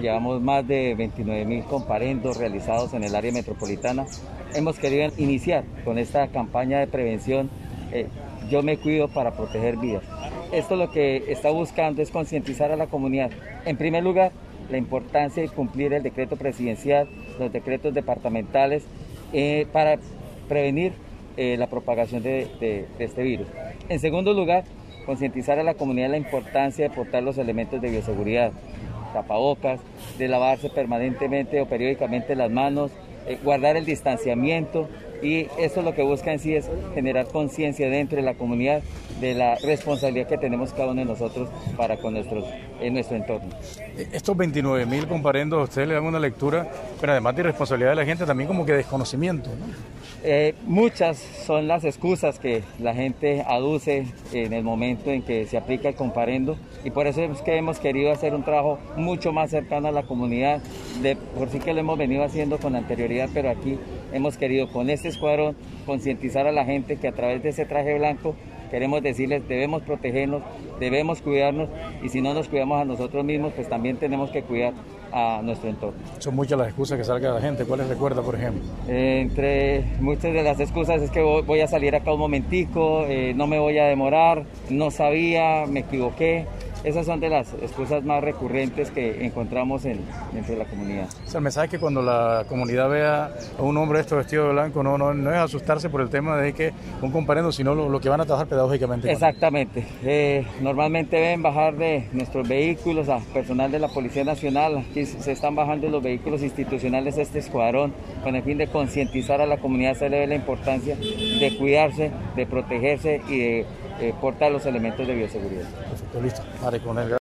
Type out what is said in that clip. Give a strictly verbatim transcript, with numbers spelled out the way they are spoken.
Llevamos más de veintinueve mil comparendos realizados en el área metropolitana. Hemos querido iniciar con esta campaña de prevención, eh, Yo me cuido para proteger vidas. Esto lo que está buscando es concientizar a la comunidad. En primer lugar, la importancia de cumplir el decreto presidencial, los decretos departamentales, eh, para prevenir eh, la propagación de, de, de este virus. En segundo lugar, concientizar a la comunidad la importancia de portar los elementos de bioseguridad, tapabocas, de lavarse permanentemente o periódicamente las manos, eh, guardar el distanciamiento, y eso lo que busca en sí es generar conciencia dentro de la comunidad de la responsabilidad que tenemos cada uno de nosotros para con nuestros, en nuestro entorno. Estos veintinueve mil comparendos, a ustedes le dan una lectura, pero además de irresponsabilidad de la gente, también como que desconocimiento, ¿no? Eh, muchas son las excusas que la gente aduce en el momento en que se aplica el comparendo, y por eso es que hemos querido hacer un trabajo mucho más cercano a la comunidad. De por sí que lo hemos venido haciendo con anterioridad, pero aquí hemos querido con este escuadrón concientizar a la gente que a través de ese traje blanco queremos decirles: debemos protegernos, debemos cuidarnos, y si no nos cuidamos a nosotros mismos, pues también tenemos que cuidar a nuestro entorno. Son muchas las excusas que salga la gente. ¿Cuáles recuerda, por ejemplo? Eh, entre muchas de las excusas es que voy a salir acá un momentico, eh, no me voy a demorar, no sabía, me equivoqué. Esas son de las excusas más recurrentes que encontramos en, dentro de la comunidad. O sea, el mensaje es que cuando la comunidad vea a un hombre esto vestido de blanco, no, no, no es asustarse por el tema de que un comparendo, sino lo, lo que van a trabajar pedagógicamente. Exactamente. Eh, normalmente ven bajar de nuestros vehículos a personal de la Policía Nacional. Aquí se están bajando los vehículos institucionales de este escuadrón con el fin de concientizar a la comunidad acerca de la importancia de cuidarse, de protegerse y de eh, portar los elementos de bioseguridad. Perfecto, listo. Vale, con él.